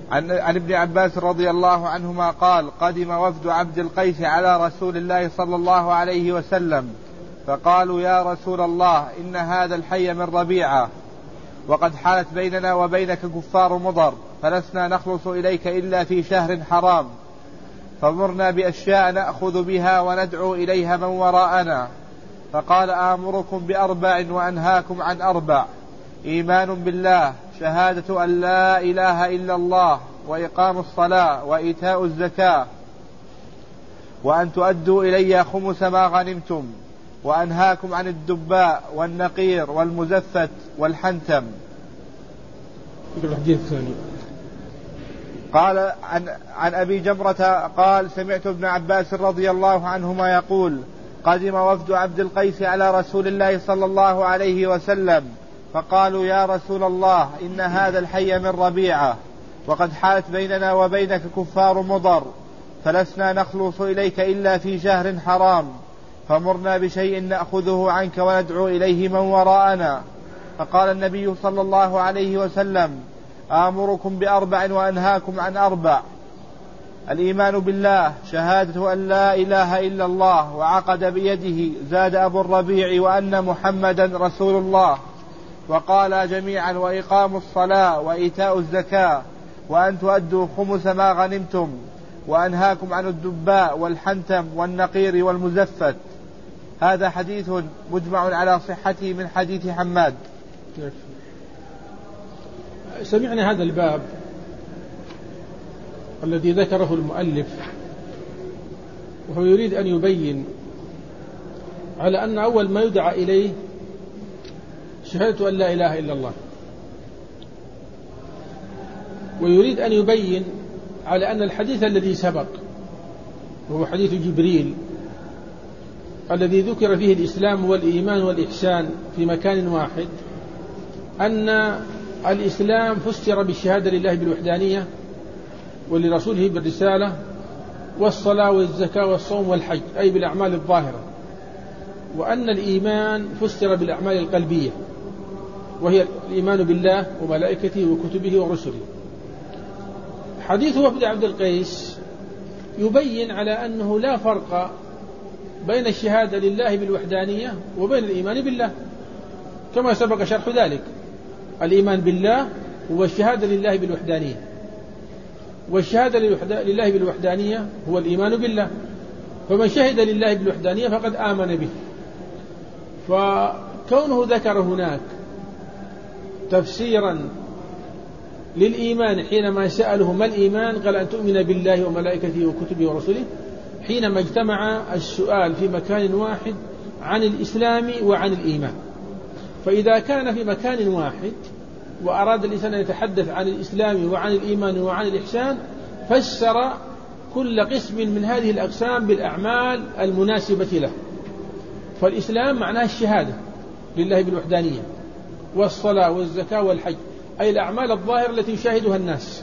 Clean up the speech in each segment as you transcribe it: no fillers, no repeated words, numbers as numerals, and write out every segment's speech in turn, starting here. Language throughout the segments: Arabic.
عن ابن عباس رضي الله عنهما قال: قدم وفد عبد القيس على رسول الله صلى الله عليه وسلم فقالوا: يا رسول الله، إن هذا الحي من ربيعة، وقد حالت بيننا وبينك كفار مضر، فلسنا نخلص إليك إلا في شهر حرام، فمرنا بأشياء نأخذ بها وندعو إليها من وراءنا. فقال: آمركم بأربع وأنهاكم عن أربع: إيمان بالله، شهادة أن لا إله إلا الله، وإقام الصلاة، وإيتاء الزكاة، وأن تؤدوا إلي خمس ما غنمتم. وأنهاكم عن الدباء والنقير والمزفت والحنتم. قال عن أبي جمرة قال: سمعت ابن عباس رضي الله عنهما يقول: قدم وفد عبد القيس على رسول الله صلى الله عليه وسلم فقالوا: يا رسول الله، إن هذا الحي من ربيعة، وقد حالت بيننا وبينك كفار مضر، فلسنا نخلص إليك إلا في شهر حرام، فمرنا بشيء نأخذه عنك وندعو إليه من وراءنا. فقال النبي صلى الله عليه وسلم: آمركم بأربع وأنهاكم عن أربع: الإيمان بالله، شهادة أن لا إله إلا الله، وعقد بيده زاد أبو الربيع وأن محمدا رسول الله. وقال جميعا: وإقام الصلاة، وإيتاء الزكاة، وأن تؤدوا خمس ما غنمتم. وأنهاكم عن الدباء والحنتم والنقير والمزفت. هذا حديث مجمع على صحته من حديث حماد. سمعنا هذا الباب الذي ذكره المؤلف، وهو يريد أن يبين على أن أول ما يدعى إليه شهادة أن لا إله إلا الله، ويريد أن يبين على أن الحديث الذي سبق وهو حديث جبريل الذي ذكر فيه الإسلام والإيمان والإحسان في مكان واحد، أن الإسلام فسر بالشهادة لله بالوحدانية ولرسوله بالرسالة، والصلاة والزكاة والصوم والحج، أي بالأعمال الظاهرة، وأن الإيمان فسر بالأعمال القلبية وهي الإيمان بالله وملائكته وكتبه ورسله. حديث وفد عبد القيس يبين على أنه لا فرق بين الشهادة لله بالوحدانية وبين الإيمان بالله، كما سبق شرح ذلك. الإيمان بالله هو الشهادة لله بالوحدانية، والشهادة لله بالوحدانية هو الإيمان بالله. فمن شهد لله بالوحدانية فقد آمن به. فكونه ذكر هناك تفسيرا للإيمان حينما سأله ما الإيمان قال: أن تؤمن بالله وملائكته وكتبه ورسله، حينما اجتمع السؤال في مكان واحد عن الإسلام وعن الإيمان. فإذا كان في مكان واحد وأراد الإنسان أن يتحدث عن الإسلام وعن الإيمان وعن الإحسان، فسر كل قسم من هذه الأقسام بالأعمال المناسبة له. فالإسلام معناه الشهادة لله بالوحدانية، والصلاة والزكاة والحج، أي الأعمال الظاهرة التي يشاهدها الناس.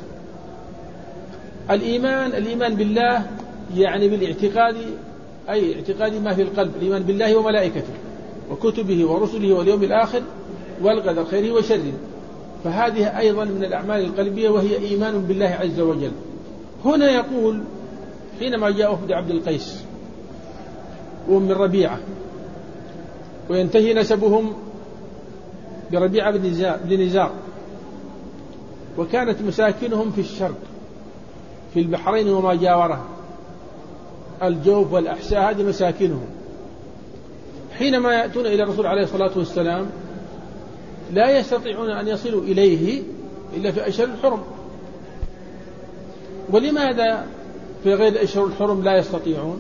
الإيمان بالله يعني بالاعتقاد، أي اعتقاد ما في القلب، الإيمان بالله وملائكته وكتبه ورسله واليوم الآخر والقدر خيره وشره. فهذه أيضا من الأعمال القلبية وهي إيمان بالله عز وجل. هنا يقول: حينما جاء وفد عبد القيس وهم من ربيعة، وينتهي نسبهم بربيعة بن نزار، وكانت مساكنهم في الشرق في البحرين وما جاورها، الجوف والأحساء، هذه مساكنهم. حينما يأتون إلى الرسول عليه الصلاة والسلام لا يستطيعون أن يصلوا إليه إلا في أشهر الحرم. ولماذا في غير أشهر الحرم لا يستطيعون؟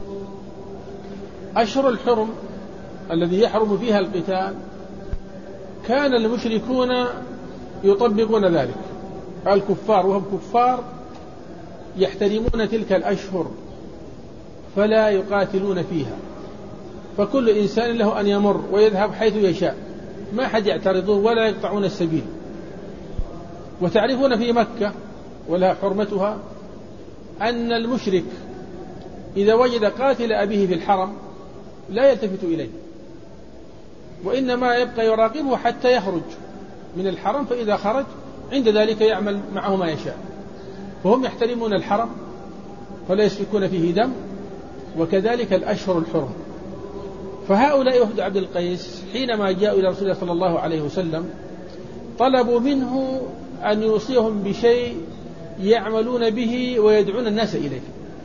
أشهر الحرم الذي يحرم فيها القتال كان المشركون يطبقون ذلك، الكفار وهم كفار يحترمون تلك الأشهر فلا يقاتلون فيها، فكل إنسان له أن يمر ويذهب حيث يشاء، ما حد يعترضون ولا يقطعون السبيل. وتعرفون في مكة ولها حرمتها أن المشرك إذا وجد قاتل أبيه في الحرم لا يلتفت إليه، وإنما يبقى يراقبه حتى يخرج من الحرم، فإذا خرج عند ذلك يعمل معه ما يشاء. فهم يحترمون الحرم فلا يسفكون فيه دم، وكذلك الأشهر الحرم. فهؤلاء وفد عبد القيس حينما جاءوا إلى رسول الله صلى الله عليه وسلم طلبوا منه أن يوصيهم بشيء يعملون به ويدعون الناس إليه،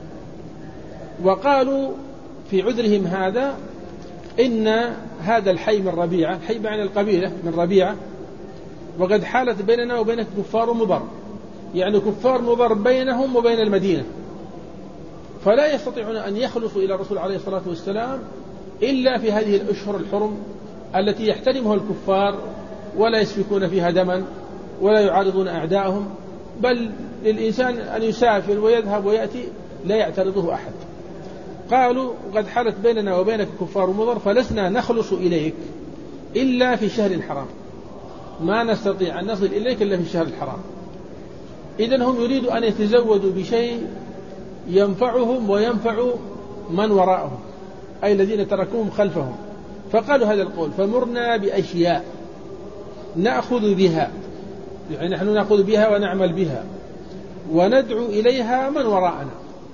وقالوا في عذرهم هذا إن هذا الحي من ربيعة، حي معنى القبيلة من ربيعة، وقد حالت بيننا وبين كفار مضر، يعني كفار مضر بينهم وبين المدينة، فلا يستطيعون أن يخلصوا إلى الرسول عليه الصلاة والسلام إلا في هذه الأشهر الحرم التي يحترمها الكفار ولا يسفكون فيها دما ولا يعارضون أعداءهم، بل للإنسان أن يسافر ويذهب ويأتي لا يعترضه أحد. قالوا قد حالت بيننا وبينك كفار مضر فلسنا نخلص إليك إلا في شهر حرام، ما نستطيع أن نصل إليك إلا في الشهر الحرام. إذن هم يريدوا أن يتزودوا بشيء ينفعهم وينفع من وراءهم، أي الذين تركوهم خلفهم. فقالوا هذا القول: فمرنا بأشياء نأخذ بها، يعني نحن نأخذ بها ونعمل بها وندعو إليها من وراءنا.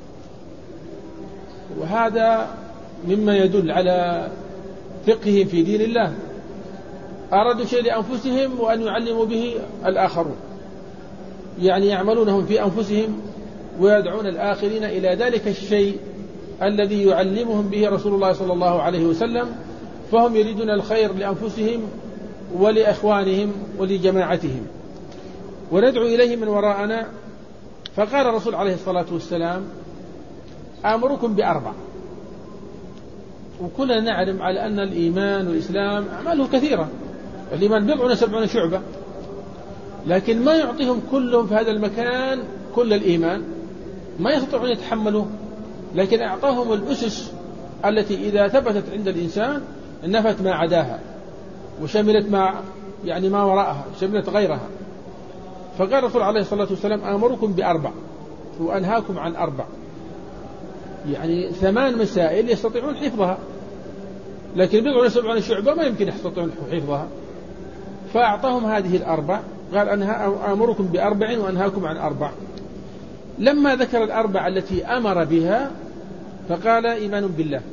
وهذا مما يدل على فقههم في دين الله، أرادوا شيء لأنفسهم وأن يعلموا به الآخرون، يعني يعملونهم في أنفسهم ويدعون الآخرين إلى ذلك الشيء الذي يعلمهم به رسول الله صلى الله عليه وسلم، فهم يريدون الخير لأنفسهم ولإخوانهم ولجماعتهم. وندعو إليه من وراءنا. فقال الرسول عليه الصلاة والسلام: آمركم بأربع. وكلنا نعلم على أن الإيمان والإسلام أعماله كثيرة، الإيمان 70 شعبة، لكن ما يعطيهم كلهم في هذا المكان كل الإيمان، ما يستطيعون يتحملوه، لكن أعطاهم الأسس التي إذا ثبتت عند الإنسان نفت ما عداها وشملت ما وراءها، شملت غيرها. فقال الرسول عليه الصلاة والسلام: آمركم بأربع وأنهاكم عن أربع، يعني 8 مسائل يستطيعون حفظها، لكن 70 شعبة ما يمكن يستطيعون حفظها. فأعطاهم هذه الأربع، قال: آمركم بأربع وأنهاكم عن أربع. لما ذكر الأربع التي أمر بها فقال: إيمان بالله.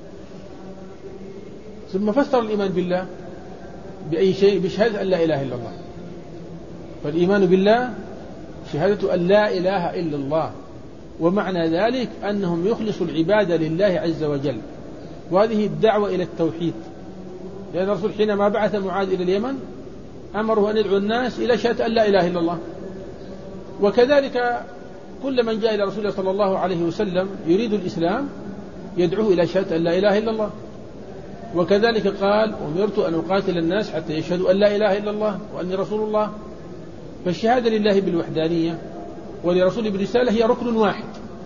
ثم فسر الإيمان بالله بأي شيء؟ بشهادة أن لا إله إلا الله. فالإيمان بالله شهادة أن لا إله إلا الله، ومعنى ذلك أنهم يخلصوا العبادة لله عز وجل، وهذه الدعوة إلى التوحيد. لأن الرسول حينما بعث معاذ إلى اليمن أمره أن يدعو الناس إلى شهادة أن لا إله إلا الله. وكذلك كل من جاء إلى رسول الله صلى الله عليه وسلم يريد الإسلام يدعوه إلى شهادة أن لا إله إلا الله. وكذلك قال: أمرت أن أقاتل الناس حتى يشهدوا أن لا إله إلا الله وأني رسول الله. فالشهادة لله بالوحدانية ولرسوله بالرسالة هي ركن واحد.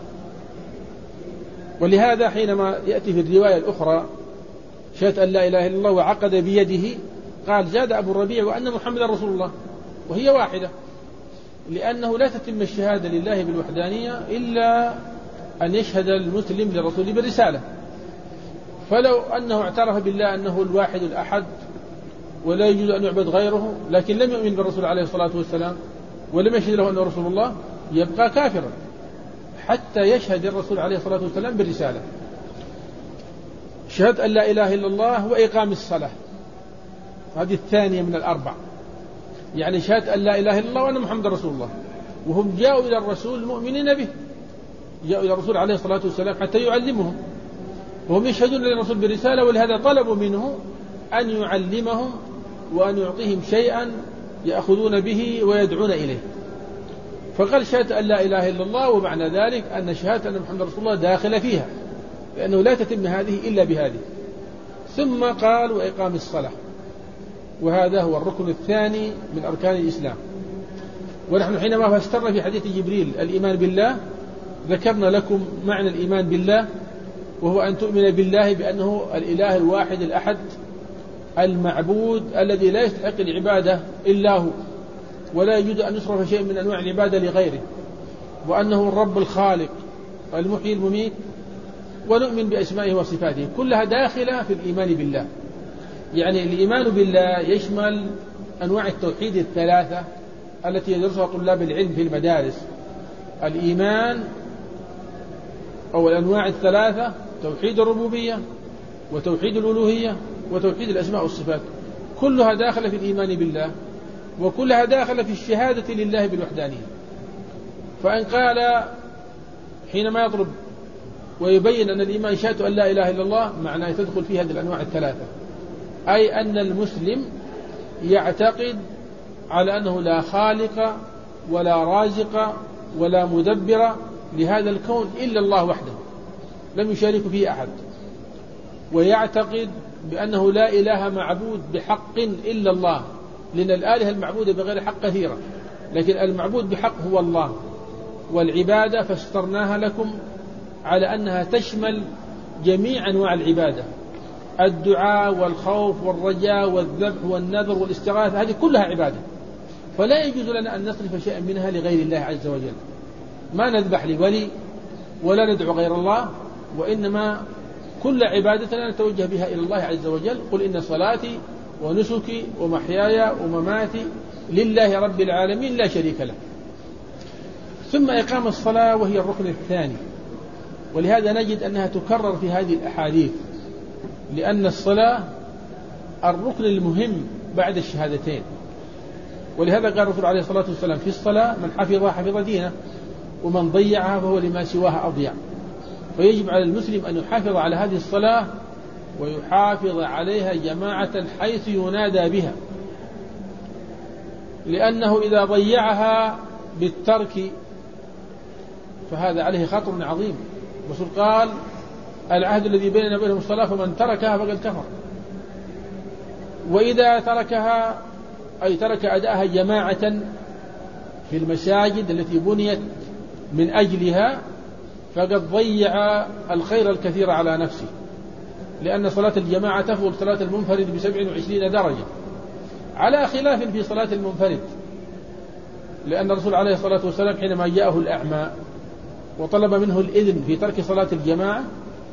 ولهذا حينما يأتي في الرواية الأخرى شهادة أن لا إله إلا الله وعقد بيده، قال: زاد أبو الربيع وأن محمد رسول الله، وهي واحدة، لأنه لا تتم الشهادة لله بالوحدانية إلا أن يشهد المسلم لرسوله بالرسالة. فلو أنه اعترف بالله أنه الواحد الأحد ولا يجوز أن يعبد غيره، لكن لم يؤمن بالرسول عليه الصلاة والسلام ولم يشهد له أنه رسول الله، يبقى كافرا حتى يشهد الرسول عليه الصلاة والسلام بالرسالة. شهادة أن لا إله إلا الله وإقام الصلاة، هذه الثانية من الأربع، يعني شهادة أن لا إله إلا الله وأن محمد رسول الله. وهم جاءوا إلى الرسول مؤمنين به، جاءوا إلى الرسول عليه الصلاة والسلام حتى يعلمهم، وهم يشهدون للرسول بالرسالة، ولهذا طلبوا منه أن يعلمهم وأن يعطيهم شيئا يأخذون به ويدعون إليه. فقال: شهادة أن لا إله إلا الله، ومعنى ذلك أن شهادة أن محمد رسول الله داخل فيها، لأنه لا تتم هذه إلا بهذه. ثم قال: وإقام الصلاة، وهذا هو الركن الثاني من أركان الإسلام. ونحن حينما فسرنا في حديث جبريل الإيمان بالله ذكرنا لكم معنى الإيمان بالله، وهو أن تؤمن بالله بأنه الإله الواحد الأحد المعبود الذي لا يستحق العبادة إلا هو، ولا يجوز أن يصرف شيء من أنواع العبادة لغيره، وأنه الرب الخالق المحيي المميت، ونؤمن بأسمائه وصفاته، كلها داخلة في الإيمان بالله. يعني الإيمان بالله يشمل أنواع التوحيد الثلاثة التي يدرسها طلاب العلم في المدارس، الإيمان أو الأنواع الثلاثة: توحيد الربوبية وتوحيد الألوهية وتوحيد الأسماء والصفات، كلها داخلة في الإيمان بالله، وكلها داخلة في الشهادة لله بالوحدانية. فإن قال حينما يضرب ويبين أن الإيمان شهادة أن لا إله إلا الله، معناه تدخل في هذه الأنواع الثلاثة، أي أن المسلم يعتقد على أنه لا خالق ولا رازق ولا مدبر لهذا الكون إلا الله وحده لم يشارك فيه أحد، ويعتقد بأنه لا إله معبود بحق إلا الله، لأن الآلهة المعبودة بغير حق كثيرة، لكن المعبود بحق هو الله. والعبادة فاسترناها لكم على أنها تشمل جميع أنواع العبادة: الدعاء والخوف والرجاء والذبح والنذر والاستغاثة، هذه كلها عبادة، فلا يجوز لنا أن نصرف شيئا منها لغير الله عز وجل. ما نذبح لولي ولا ندعو غير الله، وإنما كل عبادتنا نتوجه بها إلى الله عز وجل. قل إن صلاتي ونسكي ومحياي ومماتي لله رب العالمين لا شريك له. ثم إقام الصلاة، وهي الركن الثاني، ولهذا نجد أنها تكرر في هذه الأحاديث، لأن الصلاة الركن المهم بعد الشهادتين. ولهذا قال الرسول عليه الصلاة والسلام في الصلاة: من حفظها حفظ دينه، ومن ضيعها فهو لما سواها أضيع. فيجب على المسلم أن يحافظ على هذه الصلاة ويحافظ عليها جماعة حيث ينادى بها، لأنه إذا ضيعها بالترك فهذا عليه خطر عظيم. الرسول قال: العهد الذي بيننا وبينهم الصلاة، فمن تركها فقد كفر. وإذا تركها أي ترك أداءها جماعة في المساجد التي بنيت من أجلها فقد ضيع الخير الكثير على نفسه، لأن صلاة الجماعة تفضل صلاة المنفرد ب27 درجة، على خلاف في صلاة المنفرد. لأن الرسول عليه الصلاة والسلام حينما جاءه الأعمى وطلب منه الإذن في ترك صلاة الجماعة،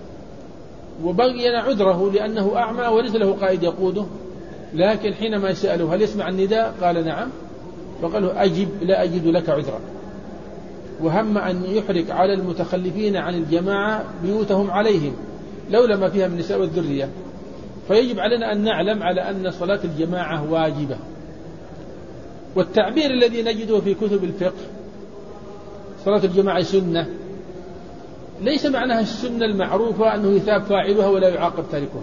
وبين عذره لأنه أعمى وليس له قائد يقوده، لكن حينما سأله هل يسمع النداء قال نعم، فقال له: أجب لا أجد لك عذرا. وهم أن يحرق على المتخلفين عن الجماعة بيوتهم عليهم لولا ما فيها من النساء والذرية. فيجب علينا أن نعلم على أن صلاة الجماعة واجبة. والتعبير الذي نجده في كتب الفقه صلاة الجماعة سنة، ليس معناها السنة المعروفة أنه يثاب فاعلها ولا يعاقب تاركها،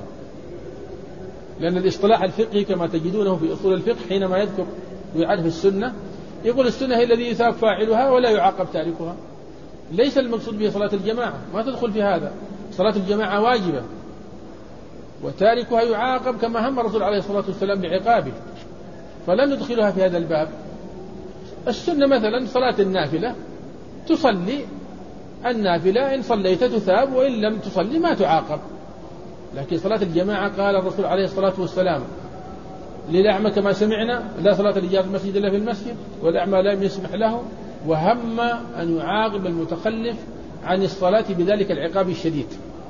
لأن الاصطلاح الفقهي كما تجدونه في أصول الفقه حينما يذكر ويعرف السنة يقول السنة هي الذي يثاب فاعلها ولا يعاقب تاركها. ليس المقصود به صلاة الجماعة، ما تدخل في هذا. صلاة الجماعة واجبة وتاركها يعاقب، كما هم الرسول عليه الصلاة والسلام بعقابه، فلن ندخلها في هذا الباب. السنة مثلا صلاة النافلة، تصلي النافلة إن صليت تثاب، وإن لم تصلي ما تعاقب. لكن صلاة الجماعة قال الرسول عليه الصلاة والسلام للأعمى كما سمعنا: لا صلاة لجار المسجد إلا في المسجد، والأعمى لا يسمح له، وهم أن يعاقب المتخلف عن الصلاة بذلك العقاب الشديد،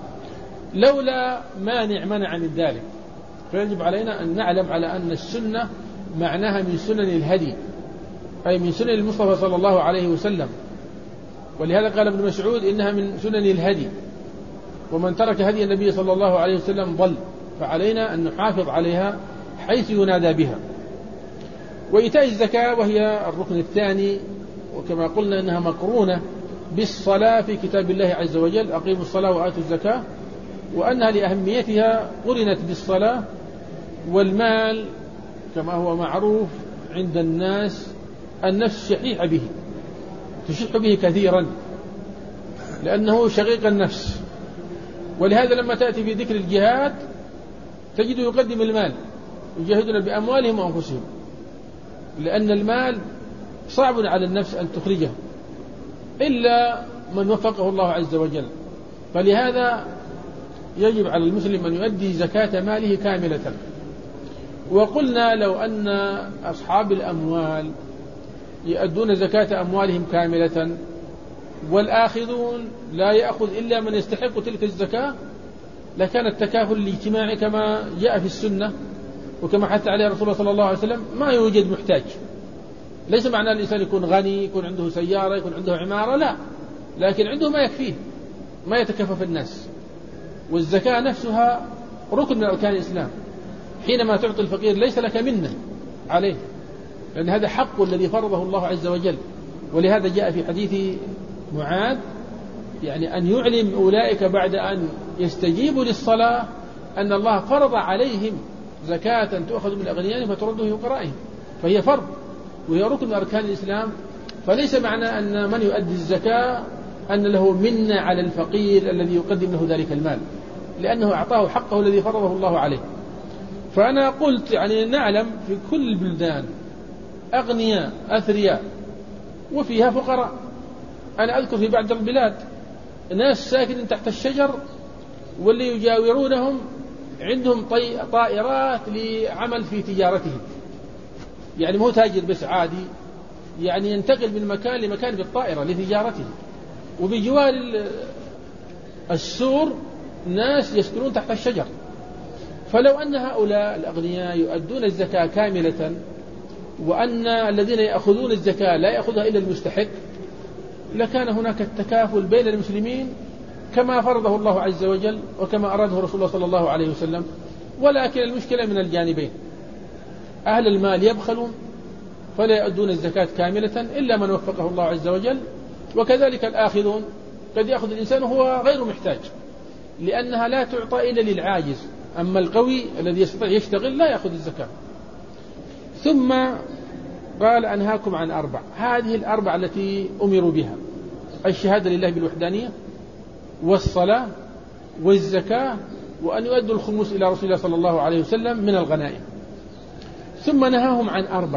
لولا مانع منع من ذلك. فيجب علينا أن نعلم على أن السنة معناها من سنن الهدي، أي من سنن المصطفى صلى الله عليه وسلم. ولهذا قال ابن مسعود: إنها من سنن الهدي، ومن ترك هدي النبي صلى الله عليه وسلم ضل. فعلينا أن نحافظ عليها حيث ينادى بها. وإيتاء الزكاة، وهي الركن الثاني، وكما قلنا إنها مقرونة بالصلاة في كتاب الله عز وجل: أقيموا الصلاة وآتوا الزكاة، وأنها لأهميتها قرنت بالصلاة. والمال كما هو معروف عند الناس النفس شحيحة به، تشح به كثيرا لأنه شقيق النفس. ولهذا لما تأتي في ذكر الجهاد تجد يقدم المال، يجاهدون بأموالهم وأنفسهم، لأن المال صعب على النفس أن تخرجه إلا من وفقه الله عز وجل. فلهذا يجب على المسلم أن يؤدي زكاة ماله كاملة. وقلنا لو أن أصحاب الأموال يؤدون زكاة أموالهم كاملة والآخذون لا يأخذ إلا من يستحق تلك الزكاة، لكان التكافل الاجتماعي كما جاء في السنة وكما حث عليه رسول الله صلى الله عليه وسلم ما يوجد محتاج، ليس معنى الإنسان يكون غني، يكون عنده سيارة، يكون عنده عمارة، لا، لكن عنده ما يكفيه، ما يتكفف الناس. والزكاة نفسها ركن من أركان الإسلام. حينما تعطي الفقير ليس لك منه عليه، لأن هذا حق الذي فرضه الله عز وجل. ولهذا جاء في حديث معاذ يعني أن يعلم أولئك بعد أن يستجيبوا للصلاة أن الله فرض عليهم زكاة تؤخذ من أغنيائهم فترد في فقرائهم، فهي فرض وهي ركن من أركان الإسلام. فليس معنى أن من يؤدي الزكاة أن له منة على الفقير الذي يقدم له ذلك المال، لأنه أعطاه حقه الذي فرضه الله عليه. فأنا قلت يعني نعلم في كل البلدان أغنياء أثرياء وفيها فقراء. أنا أذكر في بعض البلاد ناس ساكنين تحت الشجر واللي يجاورونهم عندهم طائرات لعمل في تجارتهم، يعني مو تاجر بس عادي، يعني ينتقل من مكان لمكان بالطائرة لتجارته. وبجوار السور ناس يسكنون تحت الشجر. فلو أن هؤلاء الأغنياء يؤدون الزكاة كاملة وأن الذين يأخذون الزكاة لا يأخذها إلا المستحق، لكان هناك التكافل بين المسلمين كما فرضه الله عز وجل وكما أراده رسول الله صلى الله عليه وسلم. ولكن المشكلة من الجانبين، أهل المال يبخلون فلا يؤدون الزكاة كاملة إلا من وفقه الله عز وجل، وكذلك الآخذون قد يأخذ الإنسان وهو غير محتاج، لأنها لا تعطى إلا للعاجز، أما القوي الذي يستطيع يشتغل لا يأخذ الزكاة. ثم قال أنهاكم عن 4، هذه ال4 التي أمروا بها: الشهادة لله بالوحدانية، والصلاة، والزكاة، وأن يؤدوا الخمس إلى رسول الله صلى الله عليه وسلم من الغنائم. ثم نهاهم عن 4،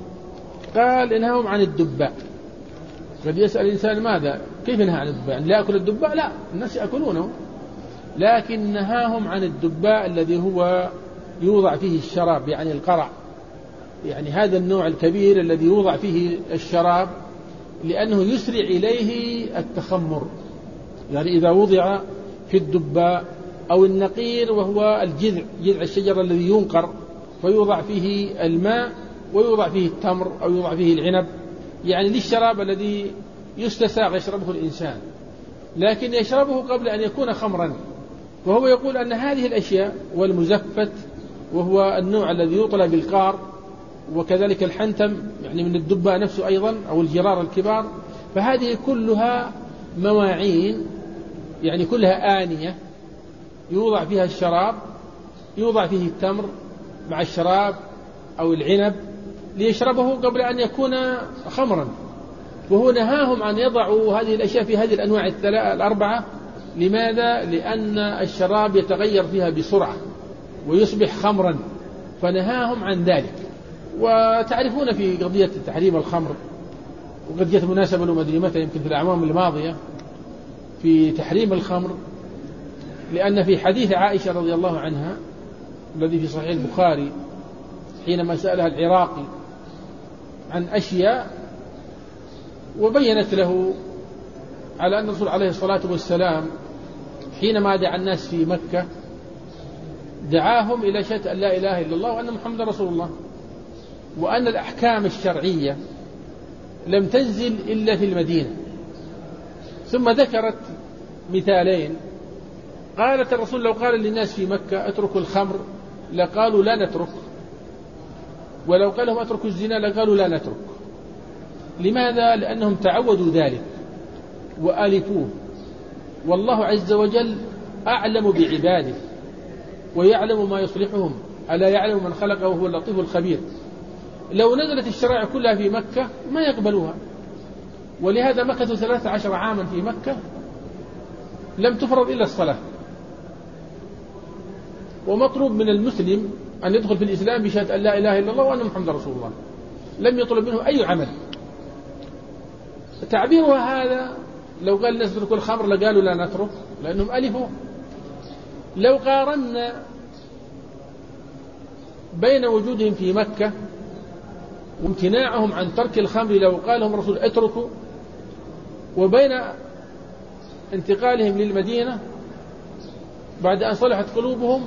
قال انهاهم عن الدباء. قد يسأل الإنسان ماذا؟ كيف نهى عن الدباء؟ لا يأكل الدباء؟ لا، الناس يأكلونه، لكن نهاهم عن الدباء الذي هو يوضع فيه الشراب، يعني القرع، يعني هذا النوع الكبير الذي يوضع فيه الشراب، لأنه يسرع إليه التخمر. يعني إذا وضع في الدباء أو النقير وهو الجذع، جذع الشجر الذي ينقر، فيوضع فيه الماء ويوضع فيه التمر أو يوضع فيه العنب، يعني للشراب الذي يستساغ يشربه الإنسان، لكن يشربه قبل أن يكون خمرا. وهو يقول أن هذه الأشياء والمزفت وهو النوع الذي يطلى بالقار، وكذلك الحنتم يعني من الدباء نفسه أيضا أو الجرار الكبار، فهذه كلها مواعين، يعني كلها آنية يوضع فيها الشراب، يوضع فيه التمر مع الشراب أو العنب ليشربه قبل أن يكون خمرا. وهو نهاهم أن يضعوا هذه الأشياء في هذه الأنواع ال4. لماذا؟ لأن الشراب يتغير فيها بسرعة ويصبح خمرا، فنهاهم عن ذلك. وتعرفون في قضية تحريم الخمر، وقد جاءت مناسبة لو مدري متى، يمكن في الأعوام الماضية، في تحريم الخمر، لأن في حديث عائشة رضي الله عنها الذي في صحيح البخاري حينما سألها العراقي عن أشياء وبينت له على أن الرسول عليه الصلاة والسلام حينما دعا الناس في مكة دعاهم إلى شهادة أن لا إله إلا الله وأن محمد رسول الله، وأن الأحكام الشرعية لم تنزل إلا في المدينة. ثم ذكرت مثالين، قالت الرسول لو قال للناس في مكة اتركوا الخمر لقالوا لا نترك، ولو قال لهم اتركوا الزنا لقالوا لا نترك. لماذا؟ لأنهم تعودوا ذلك وآلفوه، والله عز وجل أعلم بعباده ويعلم ما يصلحهم، ألا يعلم من خلقه وهو اللطيف الخبير. لو نزلت الشرائع كلها في مكة ما يقبلوها، ولهذا مكثوا 13 عاما في مكة لم تفرض إلا الصلاة. ومطلوب من المسلم أن يدخل في الإسلام بشهادة أن لا إله إلا الله وأن محمد رسول الله، لم يطلب منه أي عمل. تعبيرها هذا لو قال الناس اتركوا الخمر لقالوا لا نترك، لأنهم ألفوا. لو قارنا بين وجودهم في مكة وامتناعهم عن ترك الخمر لو قال لهم الرسول اتركوا، وبين انتقالهم للمدينة بعد أن صلحت قلوبهم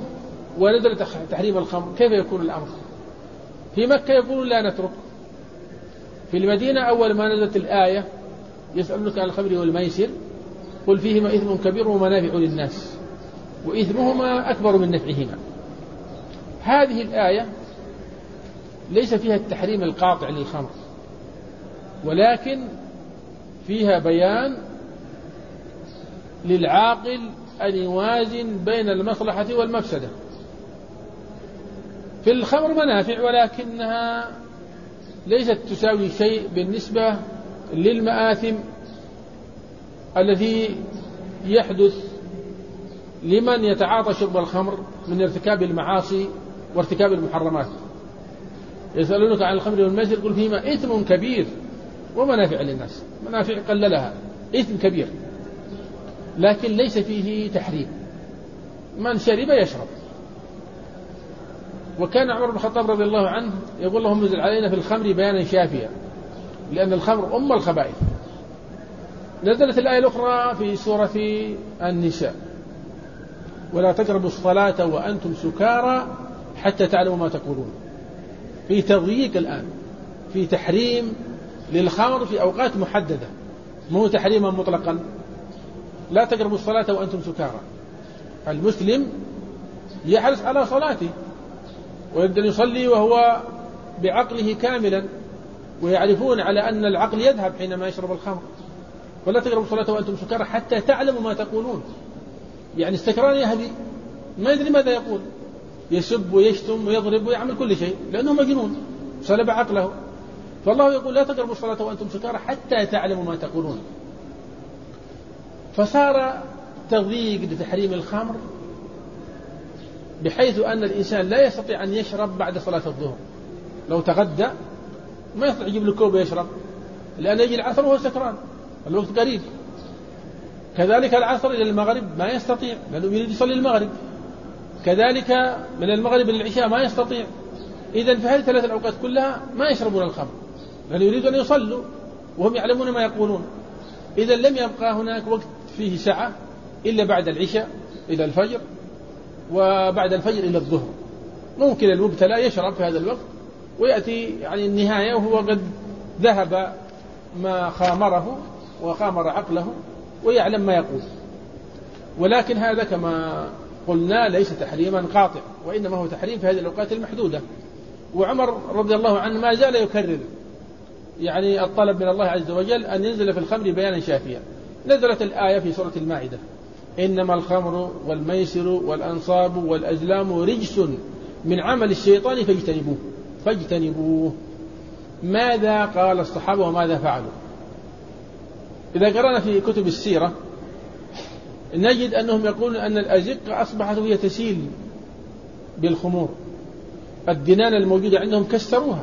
ونزل تحريم الخمر، كيف يكون الأمر؟ في مكة يقولون لا نترك، في المدينة أول ما نزلت الآية يسألونك عن الخمر والميسر قل فيهما إثم كبير ومنافع للناس وإثمهما أكبر من نفعهما. هذه الآية ليس فيها التحريم القاطع للخمر، ولكن فيها بيان للعاقل أن يوازن بين المصلحة والمفسدة. في الخمر منافع ولكنها ليست تساوي شيء بالنسبة للمآثم التي يحدث لمن يتعاطى شرب الخمر من ارتكاب المعاصي وارتكاب المحرمات. يسألونك عن الخمر والميسر قل فيهما إثم كبير ومنافع للناس. منافع قللها، إثم كبير لكن ليس فيه تحريم، من شرب يشرب. وكان عمر بن الخطاب رضي الله عنه يقول اللهم انزل علينا في الخمر بيانا شافيا لأن الخمر أم الخبائث. نزلت الآية الأخرى في سورة النساء ولا تقربوا الصلاة وأنتم سكارى حتى تعلموا ما تقولون. في تضييق الآن، في تحريم للخمر في أوقات محددة، مو تحريما مطلقا. لا تقربوا الصلاة وأنتم سكارى. المسلم يحرص على صلاته ويبدأ يصلي وهو بعقله كاملا، ويعرفون على أن العقل يذهب حينما يشرب الخمر. ولا تقربوا الصلاة وأنتم سكارى حتى تعلموا ما تقولون. يعني السكران يهدي ما يدري ماذا يقول، يسب ويشتم ويضرب ويعمل كل شيء لأنه مجنون سلب عقله. فالله يقول لا تقربوا الصلاة وأنتم سكارى حتى تعلموا ما تقولون. فصار تضييق لتحريم الخمر بحيث أن الإنسان لا يستطيع أن يشرب بعد صلاة الظهر. لو تغدى ما يستطيع يجيب له كوب ويشرب لأن يجي العصر وهو سكران، الوقت قريب. كذلك العصر إلى المغرب ما يستطيع لأنه يريد يصلي المغرب. كذلك من المغرب إلى العشاء ما يستطيع. إذن في هذه الثلاث الأوقات كلها ما يشربون الخمر لأنه يريدون أن يصلوا وهم يعلمون ما يقولون. إذن لم يبقى هناك وقت فيه سعة إلا بعد العشاء إلى الفجر، وبعد الفجر إلى الظهر. ممكن المبتلى يشرب في هذا الوقت ويأتي يعني النهاية وهو قد ذهب ما خامره وخامر عقله ويعلم ما يقول. ولكن هذا كما قلنا ليس تحريما قاطع، وإنما هو تحريم في هذه الأوقات المحدودة. وعمر رضي الله عنه ما زال يكرر يعني الطلب من الله عز وجل أن ينزل في الخمر بيانا شافيا. نزلت الآية في سورة المائدة إنما الخمر والميسر والأنصاب والأزلام رجس من عمل الشيطان فاجتنبوه. ماذا قال الصحابة وماذا فعلوا؟ إذا قرأنا في كتب السيرة نجد أنهم يقولون أن الأزقة أصبحت وهي تسيل بالخمور. الدنان الموجودة عندهم كسروها.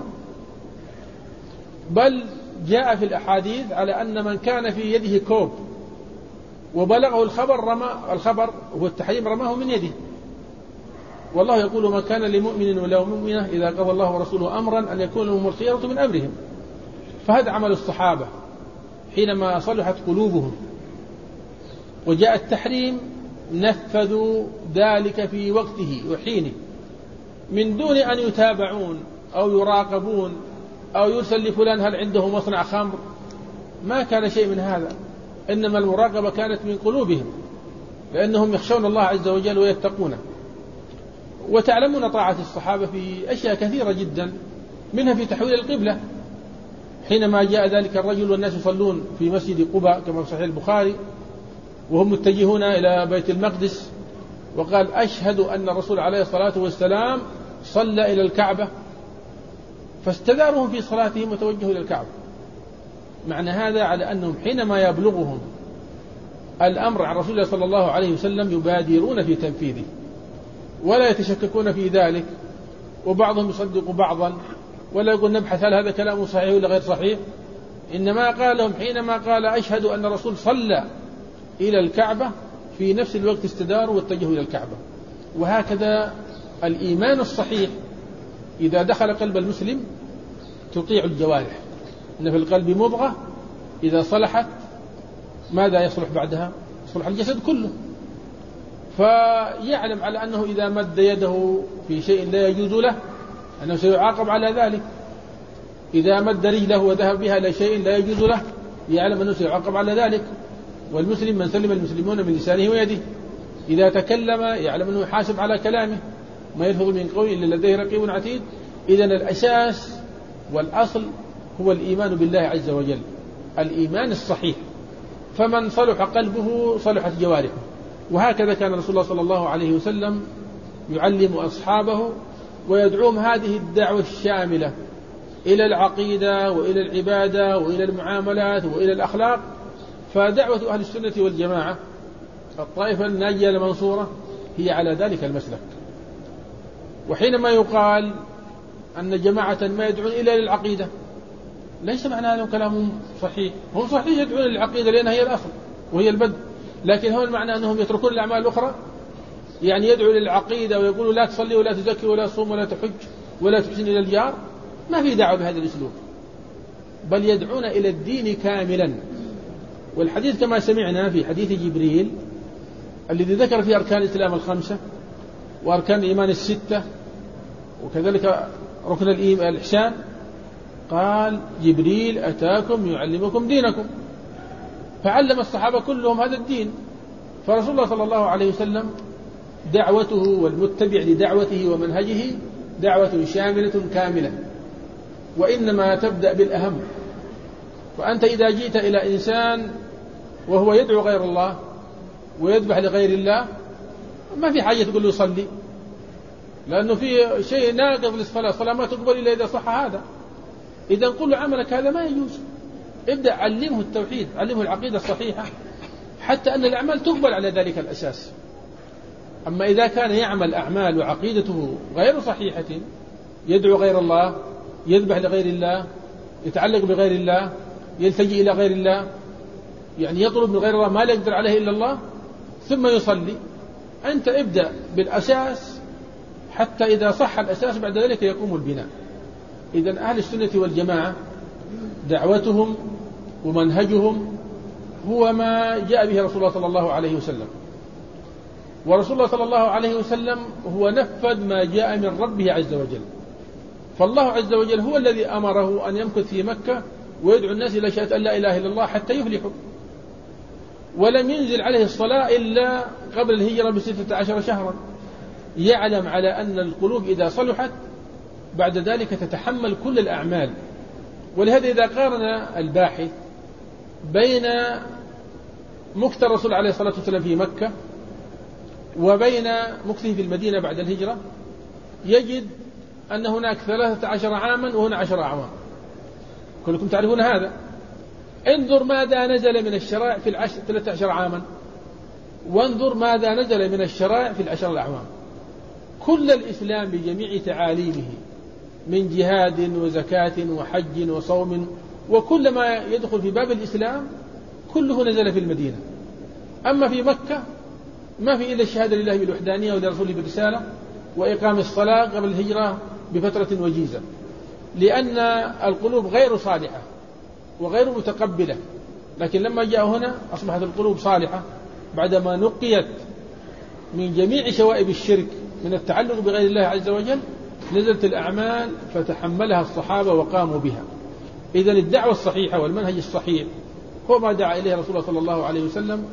بل جاء في الأحاديث على أن من كان في يده كوب وبلغه الخبر هو التحريم رماه من يده. والله يقول ما كان لمؤمن ولا مؤمنة إذا قضى الله ورسوله أمرا أن يكون لهم الخيرة من أمرهم. فهذا عمل الصحابة حينما صلحت قلوبهم وجاء التحريم نفذوا ذلك في وقته وحينه من دون أن يتابعون أو يراقبون أو يرسل لفلان هل عنده مصنع خمر. ما كان شيء من هذا، إنما المراقبة كانت من قلوبهم لأنهم يخشون الله عز وجل ويتقونه. وتعلمون طاعة الصحابة في أشياء كثيرة جدا، منها في تحويل القبلة حينما جاء ذلك الرجل والناس يصلون في مسجد قباء كما في صحيح البخاري وهم متجهون إلى بيت المقدس وقال أشهد أن الرسول عليه الصلاة والسلام صلى إلى الكعبة، فاستدارهم في صلاتهم وتوجهوا إلى الكعبة. معنى هذا على أنهم حينما يبلغهم الأمر عن رسول الله صلى الله عليه وسلم يبادرون في تنفيذه ولا يتشككون في ذلك، وبعضهم يصدق بعضا ولا يقول نبحث هل هذا كلام صحيح ولا غير صحيح. إنما قال لهم حينما قال أشهد أن الرسول صلى إلى الكعبة في نفس الوقت استداروا واتجهوا إلى الكعبة. وهكذا الإيمان الصحيح إذا دخل قلب المسلم تطيع الجوارح. إن في القلب مضغة إذا صلحت ماذا يصلح بعدها؟ يصلح الجسد كله. فيعلم على أنه إذا مد يده في شيء لا يجوز له أنه سيعاقب على ذلك. إذا مد رجله وذهب بها إلى شيء لا يجوز له يعلم أنه سيعاقب على ذلك. والمسلم من سلم المسلمون من لسانه ويده. إذا تكلم يعلم أنه يحاسب على كلامه، ما يلفظ من قول إلا لديه رقيب عتيد. إذن الأساس والأصل هو الإيمان بالله عز وجل، الإيمان الصحيح. فمن صلح قلبه صلحت جوارحه. وهكذا كان رسول الله صلى الله عليه وسلم يعلم أصحابه ويدعوهم هذه الدعوة الشاملة إلى العقيدة وإلى العبادة وإلى المعاملات وإلى الأخلاق. فدعوة أهل السنة والجماعة الطائفة الناجية المنصورة هي على ذلك المسلك. وحينما يقال أن جماعة ما يدعون إلى العقيدة ليس معنى هذا كلام صحيح. هم صحيح يدعون للعقيدة لأنها هي الأصل وهي البدء، لكن هو المعنى أنهم يتركون الأعمال الأخرى، يعني يدعو للعقيدة ويقولوا لا تصلي ولا تزكي ولا تصوم ولا تحج ولا تحسن إلى الجار. ما في دعوة بهذا الأسلوب، بل يدعون إلى الدين كاملا. والحديث كما سمعنا في حديث جبريل الذي ذكر فيه أركان الإسلام الخمسة وأركان الإيمان الستة وكذلك ركن الإحسان، قال جبريل أتاكم يعلمكم دينكم، فعلم الصحابة كلهم هذا الدين. فرسول الله صلى الله عليه وسلم دعوته والمتبع لدعوته ومنهجه دعوة شاملة كاملة، وإنما تبدأ بالأهم. فأنت إذا جئت إلى إنسان وهو يدعو غير الله ويذبح لغير الله ما في حاجة تقول له صلي، لأنه في شيء ناقض للصلاة، الصلاة ما تقبل إلا إذا صح هذا. إذا قل له عملك هذا ما يجوز. ابدأ علمه التوحيد، علمه العقيدة الصحيحة حتى أن الأعمال تقبل على ذلك الأساس. أما إذا كان يعمل أعمال وعقيدته غير صحيحة، يدعو غير الله، يذبح لغير الله، يتعلق بغير الله، يلتجئ إلى غير الله، يعني يطلب من غير الله ما لا يقدر عليه إلا الله، ثم يصلي. أنت ابدأ بالأساس حتى إذا صح الأساس بعد ذلك يقوم البناء. إذن أهل السنة والجماعة دعوتهم ومنهجهم هو ما جاء به رسول الله صلى الله عليه وسلم، ورسول الله صلى الله عليه وسلم هو نفذ ما جاء من ربه عز وجل. فالله عز وجل هو الذي أمره أن يمكث في مكة ويدعو الناس إلى شهادة أن لا إله إلا الله حتى يفلحوا، ولم ينزل عليه الصلاة إلا قبل الهجرة ب16 شهرا. يعلم على أن القلوب إذا صلحت بعد ذلك تتحمل كل الأعمال. ولهذا إذا قارن الباحث بين مكث الرسول عليه الصلاة والسلام في مكة وبين مكثه في المدينة بعد الهجرة يجد أن هناك 13 عاما وهنا 10 أعوام، كلكم تعرفون هذا. انظر ماذا نزل من الشرائع في 13 عاما، وانظر ماذا نزل من الشرائع في 10 أعوام. كل الإسلام بجميع تعاليمه من جهاد وزكاة وحج وصوم وكل ما يدخل في باب الإسلام كله نزل في المدينة. أما في مكة ما في إلا الشهادة لله بالوحدانية ولرسوله بالرسالة وإقام الصلاة قبل الهجرة بفترة وجيزة، لأن القلوب غير صالحة وغير متقبلة. لكن لما جاء هنا أصبحت القلوب صالحة بعدما نقيت من جميع شوائب الشرك من التعلق بغير الله عز وجل، نزلت الأعمال فتحملها الصحابة وقاموا بها. إذن الدعوة الصحيحة والمنهج الصحيح هو ما دعا إليه رسول الله صلى الله عليه وسلم،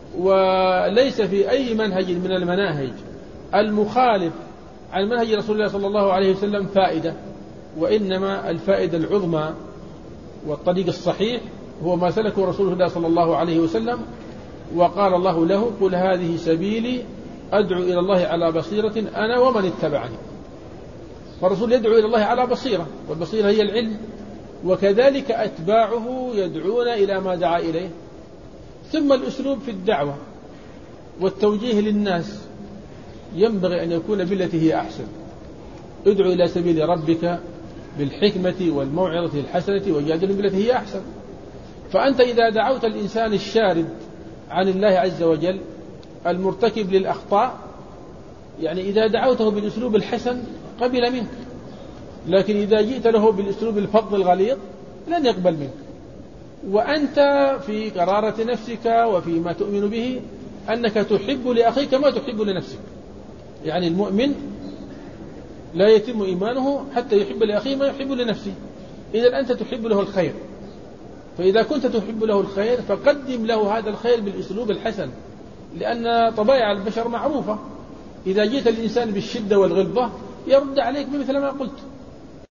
وليس في أي منهج من المناهج المخالف عن منهج رسول الله صلى الله عليه وسلم فائدة، وإنما الفائدة العظمى والطريق الصحيح هو ما سلكه رسول الله صلى الله عليه وسلم. وقال الله له قل هذه سبيلي أدعو إلى الله على بصيرة أنا ومن اتبعني. فالرسول يدعو إلى الله على بصيرة، والبصيرة هي العلم، وكذلك أتباعه يدعون إلى ما دعا إليه. ثم الأسلوب في الدعوة والتوجيه للناس ينبغي أن يكون بالتي هي أحسن. ادعو إلى سبيل ربك بالحكمة والموعظة الحسنة وجادلهم بالتي هي أحسن. فأنت إذا دعوت الإنسان الشارد عن الله عز وجل المرتكب للأخطاء، يعني إذا دعوته بالأسلوب الحسن قبل منك، لكن إذا جئت له بالأسلوب الفظ الغليظ لن يقبل منك. وأنت في قرارة نفسك وفيما تؤمن به أنك تحب لأخيك ما تحب لنفسك. يعني المؤمن لا يتم إيمانه حتى يحب لأخيه ما يحب لنفسه. إذا أنت تحب له الخير، فإذا كنت تحب له الخير فقدم له هذا الخير بالأسلوب الحسن، لأن طبائع البشر معروفة، إذا جئت الإنسان بالشدة والغلظة يرد عليك بمثل ما قلت.